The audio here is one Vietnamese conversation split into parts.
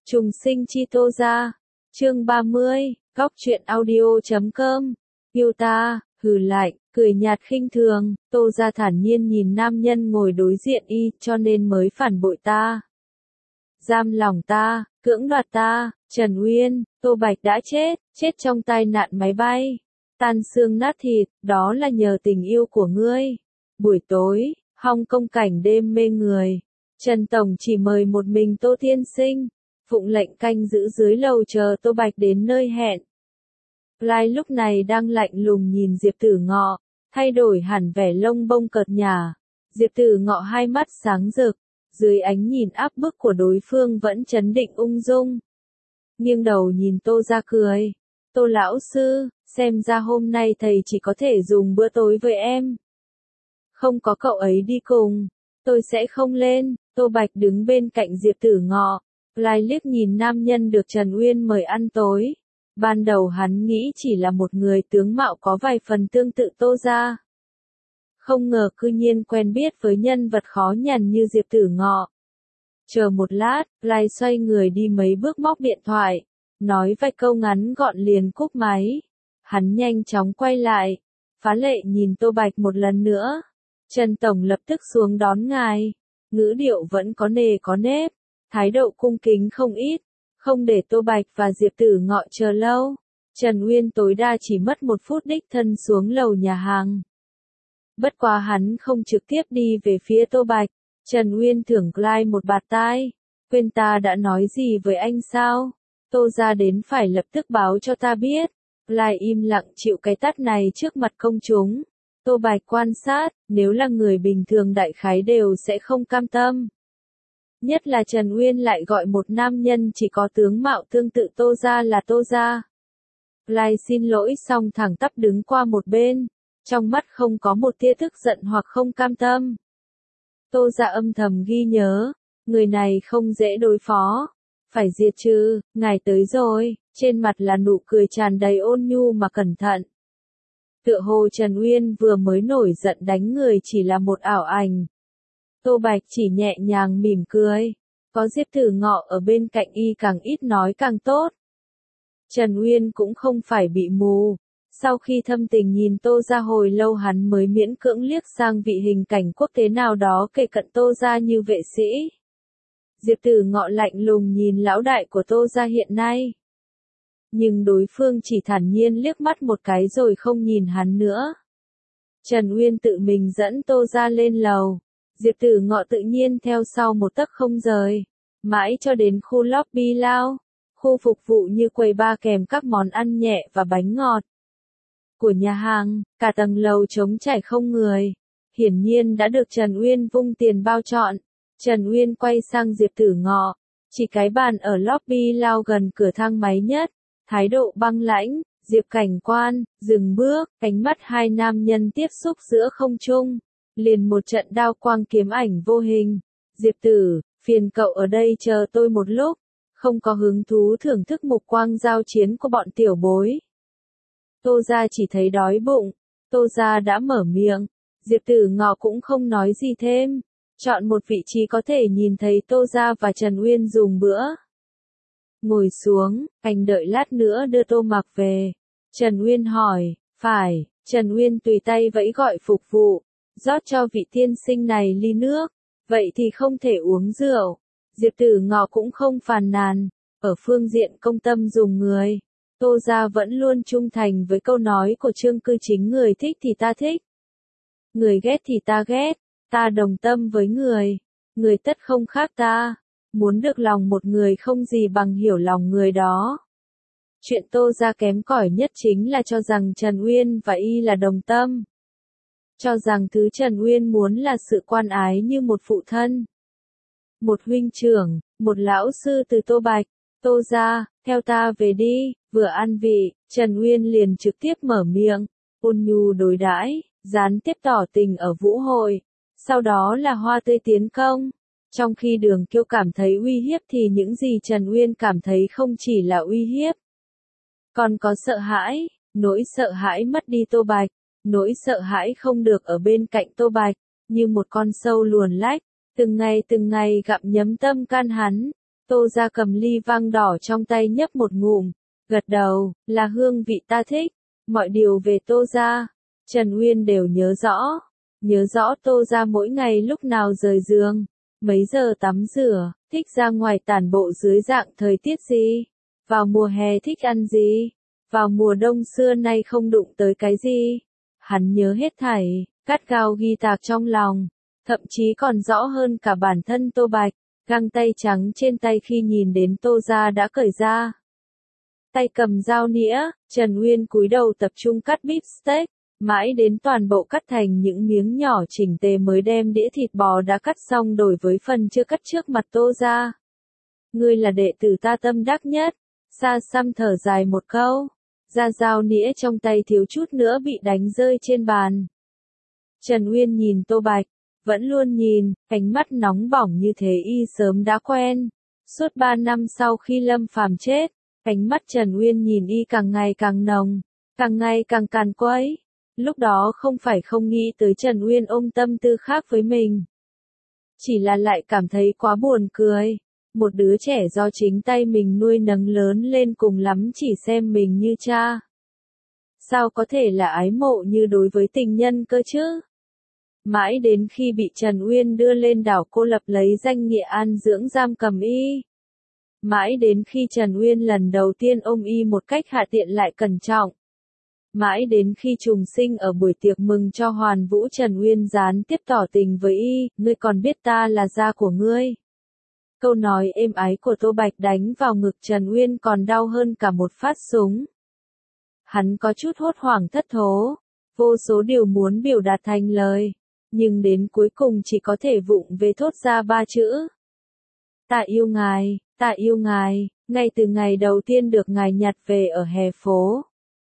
Trùng sinh chi Tô gia. Chương 30, góc truyện audio.com. Yêu ta, hừ lạnh, cười nhạt khinh thường, Tô gia thản nhiên nhìn nam nhân ngồi đối diện y, cho nên mới phản bội ta. Giam lòng ta, cưỡng đoạt ta, Trần Uyên, Tô Bạch đã chết trong tai nạn máy bay. Tan xương nát thịt, đó là nhờ tình yêu của ngươi. Buổi tối, Hong Kong cảnh đêm mê người. Trần Tổng chỉ mời một mình Tô Tiên Sinh. Phụng lệnh canh giữ dưới lầu chờ Tô Bạch đến nơi hẹn. Lai lúc này đang lạnh lùng nhìn Diệp Tử Ngọ, thay đổi hẳn vẻ lông bông cợt nhả. Diệp Tử Ngọ hai mắt sáng rực, dưới ánh nhìn áp bức của đối phương vẫn trấn định ung dung. Nghiêng đầu nhìn Tô ra cười. Tô lão sư, xem ra hôm nay thầy chỉ có thể dùng bữa tối với em. Không có cậu ấy đi cùng, tôi sẽ không lên. Tô Bạch đứng bên cạnh Diệp Tử Ngọ. Lai liếc nhìn nam nhân được Trần Uyên mời ăn tối. Ban đầu hắn nghĩ chỉ là một người tướng mạo có vài phần tương tự Tô gia. Không ngờ cư nhiên quen biết với nhân vật khó nhằn như Diệp Tử Ngọ. Chờ một lát, Lai xoay người đi mấy bước móc điện thoại. Nói vài câu ngắn gọn liền cúp máy. Hắn nhanh chóng quay lại. Phá lệ nhìn Tô Bạch một lần nữa. Trần Tổng lập tức xuống đón ngài. Ngữ điệu vẫn có nề có nếp. Thái độ cung kính không ít, không để Tô Bạch và Diệp Tử Ngọ chờ lâu. Trần Uyên tối đa chỉ mất 1 phút đích thân xuống lầu nhà hàng. Bất quá hắn không trực tiếp đi về phía Tô Bạch. Trần Uyên thưởng Lai một bạt tai. Quên ta đã nói gì với anh sao? Tô ra đến phải lập tức báo cho ta biết. Lai im lặng chịu cái tát này trước mặt công chúng. Tô Bạch quan sát, nếu là người bình thường đại khái đều sẽ không cam tâm. Nhất là Trần Uyên lại gọi một nam nhân chỉ có tướng mạo tương tự Tô gia là Tô gia. Lai xin lỗi xong thẳng tắp đứng qua một bên, trong mắt không có một tia tức giận hoặc không cam tâm. Tô gia âm thầm ghi nhớ, người này không dễ đối phó, phải diệt trừ, ngài tới rồi, trên mặt là nụ cười tràn đầy ôn nhu mà cẩn thận. Tựa hồ Trần Uyên vừa mới nổi giận đánh người chỉ là một ảo ảnh. Tô Bạch chỉ nhẹ nhàng mỉm cười, có Diệp Tử Ngọ ở bên cạnh y càng ít nói càng tốt. Trần Uyên cũng không phải bị mù, sau khi thâm tình nhìn Tô ra hồi lâu hắn mới miễn cưỡng liếc sang vị hình cảnh quốc tế nào đó kề cận Tô ra như vệ sĩ. Diệp Tử Ngọ lạnh lùng nhìn lão đại của Tô ra hiện nay. Nhưng đối phương chỉ thản nhiên liếc mắt một cái rồi không nhìn hắn nữa. Trần Uyên tự mình dẫn Tô ra lên lầu. Diệp Tử Ngọ tự nhiên theo sau một tấc không rời, mãi cho đến khu lobby lao, khu phục vụ như quầy bar kèm các món ăn nhẹ và bánh ngọt của nhà hàng, cả tầng lầu trống trải không người, hiển nhiên đã được Trần Uyên vung tiền bao trọn. Trần Uyên quay sang Diệp Tử Ngọ, chỉ cái bàn ở lobby lao gần cửa thang máy nhất, thái độ băng lãnh. Diệp cảnh quan, dừng bước, ánh mắt hai nam nhân tiếp xúc giữa không trung. Liền một trận đao quang kiếm ảnh vô hình. Diệp Tử, phiền cậu ở đây chờ tôi một lúc, không có hứng thú thưởng thức mục quang giao chiến của bọn tiểu bối. Tô gia chỉ thấy đói bụng, Tô gia đã mở miệng, Diệp Tử Ngọ cũng không nói gì thêm, chọn một vị trí có thể nhìn thấy Tô gia và Trần Uyên dùng bữa. Ngồi xuống, anh đợi lát nữa đưa Tô Mặc về. Trần Uyên hỏi, phải, Trần Uyên tùy tay vẫy gọi phục vụ. Rót cho vị tiên sinh này ly nước, vậy thì không thể uống rượu. Diệp Tử Ngọ cũng không phàn nàn, ở phương diện công tâm dùng người. Tô gia vẫn luôn trung thành với câu nói của Trương Cư Chính, người thích thì ta thích, người ghét thì ta ghét, ta đồng tâm với người tất không khác ta. Muốn được lòng một người không gì bằng hiểu lòng người đó. Chuyện Tô gia kém cỏi nhất chính là cho rằng Trần Uyên và y là đồng tâm. Cho rằng thứ Trần Uyên muốn là sự quan ái như một phụ thân, một huynh trưởng, một lão sư từ Tô Bạch. Tô gia, theo ta về đi. Vừa ăn vị, Trần Uyên liền trực tiếp mở miệng, ôn nhu đối đãi, gián tiếp tỏ tình ở vũ hội, sau đó là hoa tươi tiến công. Trong khi Đường Kiêu cảm thấy uy hiếp thì những gì Trần Uyên cảm thấy không chỉ là uy hiếp, còn có sợ hãi, nỗi sợ hãi mất đi Tô Bạch. Nỗi sợ hãi không được ở bên cạnh Tô Bạch, như một con sâu luồn lách, từng ngày gặm nhấm tâm can hắn. Tô Gia cầm ly vang đỏ trong tay nhấp một ngụm, gật đầu, là hương vị ta thích, mọi điều về Tô Gia, Trần Uyên đều nhớ rõ Tô Gia mỗi ngày lúc nào rời giường, mấy giờ tắm rửa, thích ra ngoài tản bộ dưới dạng thời tiết gì, vào mùa hè thích ăn gì, vào mùa đông xưa nay không đụng tới cái gì. Hắn nhớ hết thảy, gắt gao ghi tạc trong lòng, thậm chí còn rõ hơn cả bản thân Tô Bạch, găng tay trắng trên tay khi nhìn đến Tô Gia đã cởi ra. Tay cầm dao nĩa, Trần Uyên cúi đầu tập trung cắt beef steak, mãi đến toàn bộ cắt thành những miếng nhỏ chỉnh tề mới đem đĩa thịt bò đã cắt xong đổi với phần chưa cắt trước mặt Tô Gia. Ngươi là đệ tử ta tâm đắc nhất, Sa Săm thở dài một câu, ra dao nĩa trong tay thiếu chút nữa bị đánh rơi trên bàn. Trần Uyên nhìn Tô Bạch, vẫn luôn nhìn, ánh mắt nóng bỏng như thế y sớm đã quen. Suốt 3 năm sau khi Lâm Phàm chết, ánh mắt Trần Uyên nhìn y càng ngày càng nồng, càng ngày càng càn quấy. Lúc đó không phải không nghĩ tới Trần Uyên ôm tâm tư khác với mình. Chỉ là lại cảm thấy quá buồn cười. Một đứa trẻ do chính tay mình nuôi nấng lớn lên cùng lắm chỉ xem mình như cha. Sao có thể là ái mộ như đối với tình nhân cơ chứ? Mãi đến khi bị Trần Uyên đưa lên đảo Cô Lập lấy danh nghĩa an dưỡng giam cầm y. Mãi đến khi Trần Uyên lần đầu tiên ôm y một cách hạ tiện lại cẩn trọng. Mãi đến khi trùng sinh ở buổi tiệc mừng cho Hoàn Vũ Trần Uyên gián tiếp tỏ tình với y, ngươi còn biết ta là da của ngươi. Câu nói êm ái của Tô Bạch đánh vào ngực Trần Uyên còn đau hơn cả một phát súng. Hắn có chút hốt hoảng thất thố, vô số điều muốn biểu đạt thành lời, nhưng đến cuối cùng chỉ có thể vụng về thốt ra 3 chữ. Ta yêu ngài, ngay từ ngày đầu tiên được ngài nhặt về ở hè phố.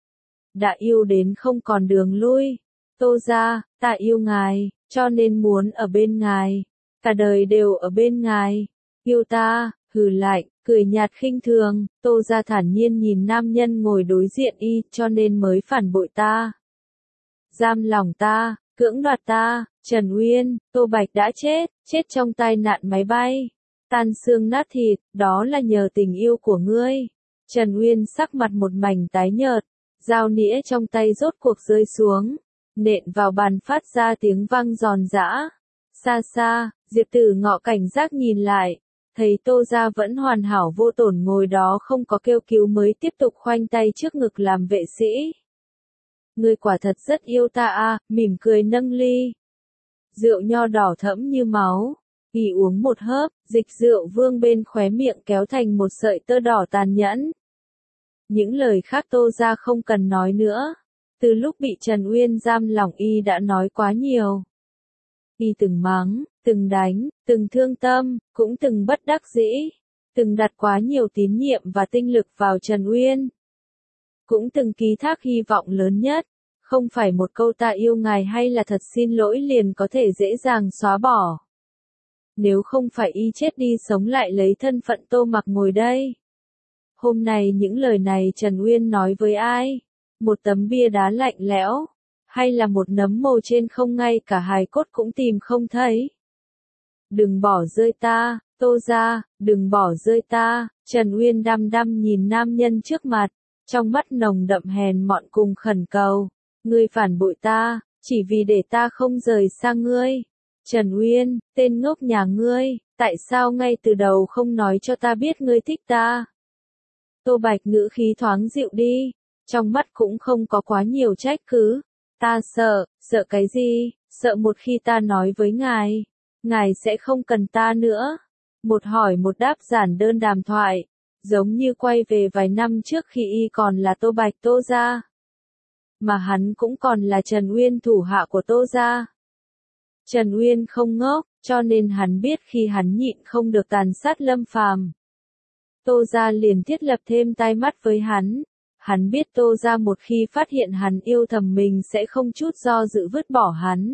Đã yêu đến không còn đường lui. Tô Gia, ta yêu ngài, cho nên muốn ở bên ngài, cả đời đều ở bên ngài. Yêu ta, hừ lạnh, cười nhạt khinh thường, Tô Gia thản nhiên nhìn nam nhân ngồi đối diện y, cho nên mới phản bội ta. Giam lòng ta, cưỡng đoạt ta, Trần Uyên, Tô Bạch đã chết trong tai nạn máy bay. Tan xương nát thịt, đó là nhờ tình yêu của ngươi. Trần Uyên sắc mặt một mảnh tái nhợt, dao nĩa trong tay rốt cuộc rơi xuống, nện vào bàn phát ra tiếng vang giòn giã. Xa xa, Diệp Tử Ngọ cảnh giác nhìn lại, thấy Tô Gia vẫn hoàn hảo vô tổn ngồi đó không có kêu cứu mới tiếp tục khoanh tay trước ngực làm vệ sĩ. Ngươi quả thật rất yêu ta à, mỉm cười nâng ly. Rượu nho đỏ thẫm như máu, y uống một hớp, dịch rượu vương bên khóe miệng kéo thành một sợi tơ đỏ tàn nhẫn. Những lời khác Tô Gia không cần nói nữa, từ lúc bị Trần Uyên giam lỏng y đã nói quá nhiều. Y từng mắng, từng đánh, từng thương tâm, cũng từng bất đắc dĩ, từng đặt quá nhiều tín nhiệm và tinh lực vào Trần Uyên. Cũng từng ký thác hy vọng lớn nhất, không phải một câu ta yêu ngài hay là thật xin lỗi liền có thể dễ dàng xóa bỏ. Nếu không phải y chết đi sống lại lấy thân phận Tô Mặc ngồi đây. Hôm nay những lời này Trần Uyên nói với ai? Một tấm bia đá lạnh lẽo? Hay là một nấm mồ trên không ngay cả hài cốt cũng tìm không thấy? Đừng bỏ rơi ta, Tô Gia, đừng bỏ rơi ta. Trần Uyên đăm đăm nhìn nam nhân trước mặt, trong mắt nồng đậm hèn mọn cùng khẩn cầu. Ngươi phản bội ta, chỉ vì để ta không rời xa ngươi. Trần Uyên, tên ngốc nhà ngươi, tại sao ngay từ đầu không nói cho ta biết ngươi thích ta? Tô Bạch ngữ khí thoáng dịu đi, trong mắt cũng không có quá nhiều trách cứ. Ta sợ cái gì? Sợ một khi ta nói với ngài sẽ không cần ta nữa. Một hỏi một đáp giản đơn đàm thoại, giống như quay về vài năm trước khi y còn là Tô Bạch Tô Gia. Mà hắn cũng còn là Trần Uyên thủ hạ của Tô Gia. Trần Uyên không ngốc, cho nên hắn biết khi hắn nhịn không được tàn sát Lâm Phàm, Tô Gia liền thiết lập thêm tai mắt với hắn. Hắn biết Tô Gia một khi phát hiện hắn yêu thầm mình sẽ không chút do dự vứt bỏ hắn.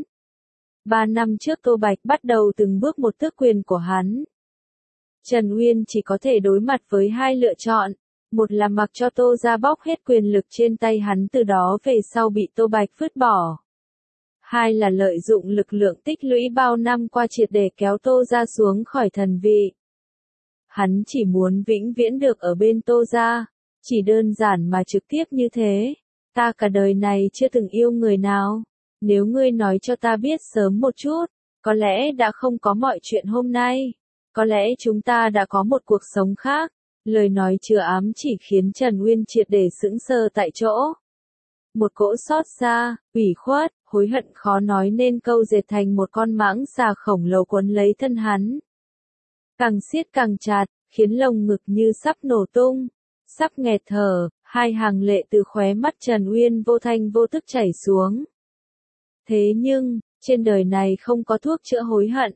3 năm trước Tô Bạch bắt đầu từng bước một tước quyền của hắn. Trần Uyên chỉ có thể đối mặt với hai lựa chọn. Một là mặc cho Tô Gia bóc hết quyền lực trên tay hắn từ đó về sau bị Tô Bạch vứt bỏ. Hai là lợi dụng lực lượng tích lũy bao năm qua triệt để kéo Tô Gia xuống khỏi thần vị. Hắn chỉ muốn vĩnh viễn được ở bên Tô gia, chỉ đơn giản mà trực tiếp như thế. Ta cả đời này chưa từng yêu người nào. Nếu ngươi nói cho ta biết sớm một chút, có lẽ đã không có mọi chuyện hôm nay. Có lẽ chúng ta đã có một cuộc sống khác. Lời nói chứa ám chỉ khiến Trần Uyên triệt để sững sờ tại chỗ. Một cỗ xót xa, ủy khuất, hối hận khó nói nên câu dệt thành một con mãng xà khổng lồ quấn lấy thân hắn. Càng siết càng chặt, khiến lồng ngực như sắp nổ tung. Sắp nghẹt thở, hai hàng lệ từ khóe mắt Trần Uyên vô thanh vô tức chảy xuống. Thế nhưng, trên đời này không có thuốc chữa hối hận.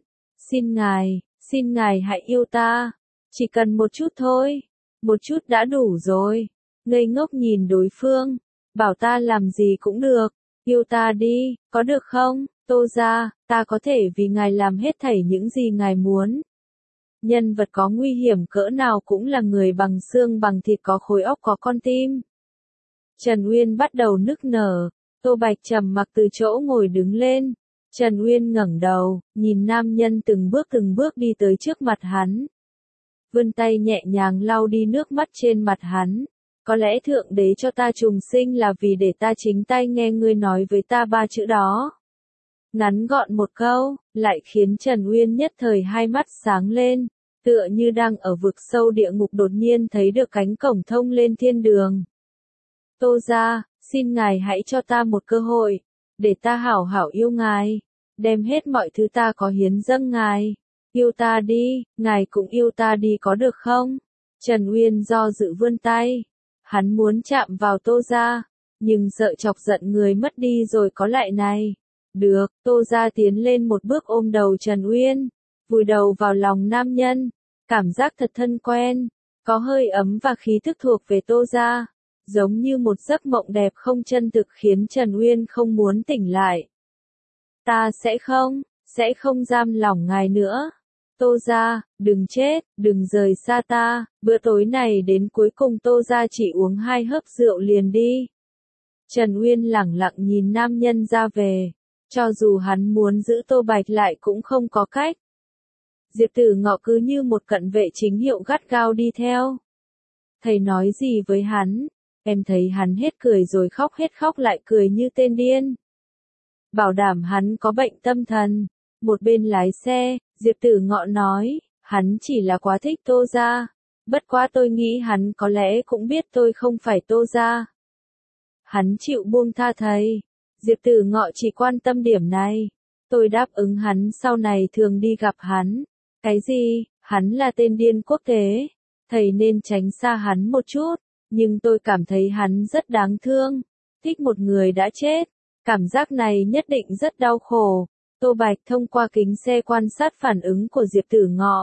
Xin ngài hãy yêu ta. Chỉ cần một chút thôi. Một chút đã đủ rồi. Ngây ngốc nhìn đối phương. Bảo ta làm gì cũng được. Yêu ta đi, có được không? Tô gia, ta có thể vì ngài làm hết thảy những gì ngài muốn. Nhân vật có nguy hiểm cỡ nào cũng là người bằng xương bằng thịt có khối óc có con tim. Trần Uyên bắt đầu nức nở. Tô Bạch trầm mặc từ chỗ ngồi đứng lên. Trần Uyên ngẩng đầu, nhìn nam nhân từng bước đi tới trước mặt hắn. Vươn tay nhẹ nhàng lau đi nước mắt trên mặt hắn. Có lẽ Thượng Đế cho ta trùng sinh là vì để ta chính tay nghe ngươi nói với ta ba chữ đó. Ngắn gọn một câu, lại khiến Trần Uyên nhất thời hai mắt sáng lên, tựa như đang ở vực sâu địa ngục đột nhiên thấy được cánh cổng thông lên thiên đường. Tô gia, xin ngài hãy cho ta một cơ hội, để ta hảo hảo yêu ngài, đem hết mọi thứ ta có hiến dâng ngài. Yêu ta đi, ngài cũng yêu ta đi có được không? Trần Uyên do dự vươn tay. Hắn muốn chạm vào Tô gia, nhưng sợ chọc giận người mất đi rồi có lại này. Được, Tô gia tiến lên một bước ôm đầu Trần Uyên, vùi đầu vào lòng nam nhân. Cảm giác thật thân quen, có hơi ấm và khí thức thuộc về Tô gia. Giống như một giấc mộng đẹp không chân thực khiến Trần Uyên không muốn tỉnh lại. Ta sẽ không giam lỏng ngài nữa. Tô gia, đừng chết, đừng rời xa ta, bữa tối này đến cuối cùng Tô gia chỉ uống 2 hớp rượu liền đi. Trần Uyên lẳng lặng nhìn nam nhân ra về, cho dù hắn muốn giữ Tô Bạch lại cũng không có cách. Diệp Tử Ngọ cứ như một cận vệ chính hiệu gắt gao đi theo. Thầy nói gì với hắn? Em thấy hắn hết cười rồi khóc hết khóc lại cười như tên điên. Bảo đảm hắn có bệnh tâm thần. Một bên lái xe, Diệp Tử Ngọ nói, hắn chỉ là quá thích Tô gia. Bất quá tôi nghĩ hắn có lẽ cũng biết tôi không phải Tô gia. Hắn chịu buông tha thầy. Diệp Tử Ngọ chỉ quan tâm điểm này. Tôi đáp ứng hắn sau này thường đi gặp hắn. Cái gì? Hắn là tên điên quốc tế. Thầy nên tránh xa hắn một chút. Nhưng tôi cảm thấy hắn rất đáng thương. Thích một người đã chết. Cảm giác này nhất định rất đau khổ. Tô Bạch thông qua kính xe quan sát phản ứng của Diệp Tử Ngọ.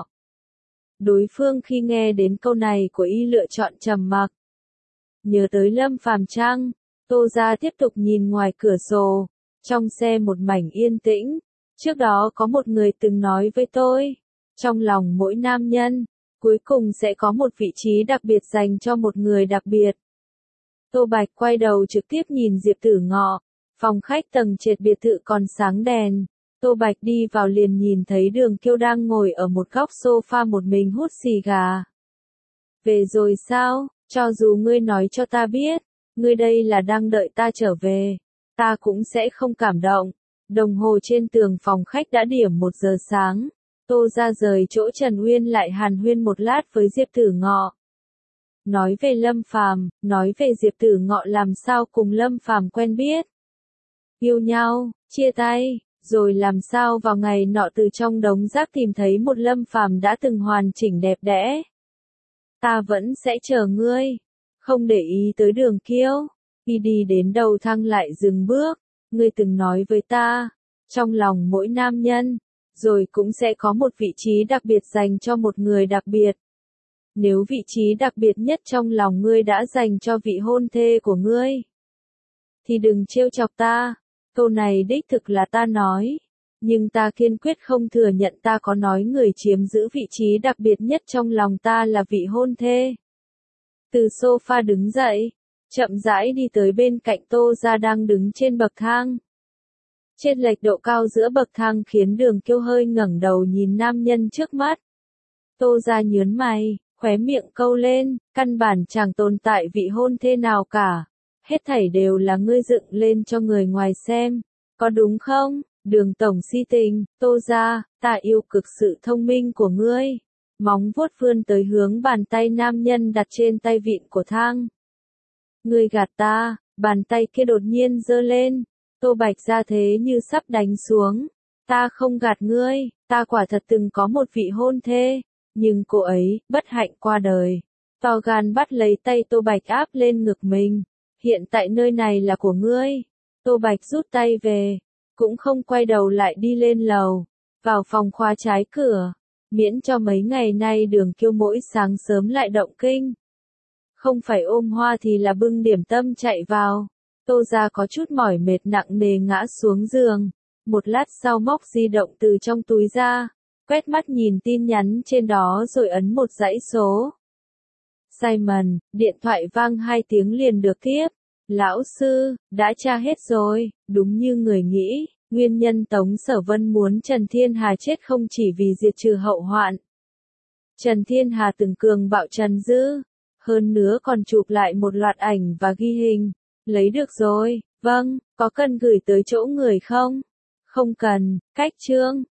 Đối phương khi nghe đến câu này của y lựa chọn trầm mặc. Nhớ tới Lâm Phàm Trăng, Tô gia tiếp tục nhìn ngoài cửa sổ. Trong xe một mảnh yên tĩnh. Trước đó có một người từng nói với tôi. Trong lòng mỗi nam nhân, cuối cùng sẽ có một vị trí đặc biệt dành cho một người đặc biệt. Tô Bạch quay đầu trực tiếp nhìn Diệp Tử Ngọ. Phòng khách tầng trệt biệt thự còn sáng đèn. Tô Bạch đi vào liền nhìn thấy Đường Kiêu đang ngồi ở một góc sofa một mình hút xì gà. Về rồi sao? Cho dù ngươi nói cho ta biết, ngươi đây là đang đợi ta trở về, ta cũng sẽ không cảm động. Đồng hồ trên tường phòng khách đã điểm 1 giờ sáng. Tô ra rời chỗ Trần Uyên lại hàn huyên một lát với Diệp Tử Ngọ. Nói về Lâm Phàm, nói về Diệp Tử Ngọ làm sao cùng Lâm Phàm quen biết. Yêu nhau, chia tay, rồi làm sao vào ngày nọ từ trong đống rác tìm thấy một Lâm Phàm đã từng hoàn chỉnh đẹp đẽ. Ta vẫn sẽ chờ ngươi. Không để ý tới Đường Kiêu. Khi đi đến đầu thang lại dừng bước. Ngươi từng nói với ta, trong lòng mỗi nam nhân, rồi cũng sẽ có một vị trí đặc biệt dành cho một người đặc biệt. Nếu vị trí đặc biệt nhất trong lòng ngươi đã dành cho vị hôn thê của ngươi, thì đừng trêu chọc ta. Câu này đích thực là ta nói, nhưng ta kiên quyết không thừa nhận ta có nói người chiếm giữ vị trí đặc biệt nhất trong lòng ta là vị hôn thê. Từ sofa đứng dậy, chậm rãi đi tới bên cạnh Tô gia đang đứng trên bậc thang. Chênh lệch độ cao giữa bậc thang khiến Đường Kiêu hơi ngẩng đầu nhìn nam nhân trước mắt. Tô Gia nhớn mày, khóe miệng câu lên, căn bản chẳng tồn tại vị hôn thê nào cả. Hết thảy đều là ngươi dựng lên cho người ngoài xem, có đúng không? Đường tổng si tình, Tô Gia, ta yêu cực sự thông minh của ngươi. Móng vuốt vươn tới hướng bàn tay nam nhân đặt trên tay vịn của thang. Ngươi gạt ta, bàn tay kia đột nhiên giơ lên. Tô Bạch ra thế như sắp đánh xuống. Ta không gạt ngươi, ta quả thật từng có một vị hôn thê. Nhưng cô ấy, bất hạnh qua đời. To gan bắt lấy tay Tô Bạch áp lên ngực mình. Hiện tại nơi này là của ngươi. Tô Bạch rút tay về. Cũng không quay đầu lại đi lên lầu. Vào phòng khóa trái cửa. Miễn cho mấy ngày nay Đường Kiêu mỗi sáng sớm lại động kinh. Không phải ôm hoa thì là bưng điểm tâm chạy vào. Tô Gia có chút mỏi mệt nặng nề ngã xuống giường. Một lát sau móc di động từ trong túi ra. Quét mắt nhìn tin nhắn trên đó rồi ấn một dãy số. Simon, điện thoại vang 2 tiếng liền được tiếp. Lão sư, đã tra hết rồi, đúng như người nghĩ. Nguyên nhân Tống Sở Vân muốn Trần Thiên Hà chết không chỉ vì diệt trừ hậu hoạn. Trần Thiên Hà từng cường bạo Trần Dư. Hơn nữa còn chụp lại một loạt ảnh và ghi hình. Lấy được rồi, vâng, có cần gửi tới chỗ người không? Không cần, cách chương.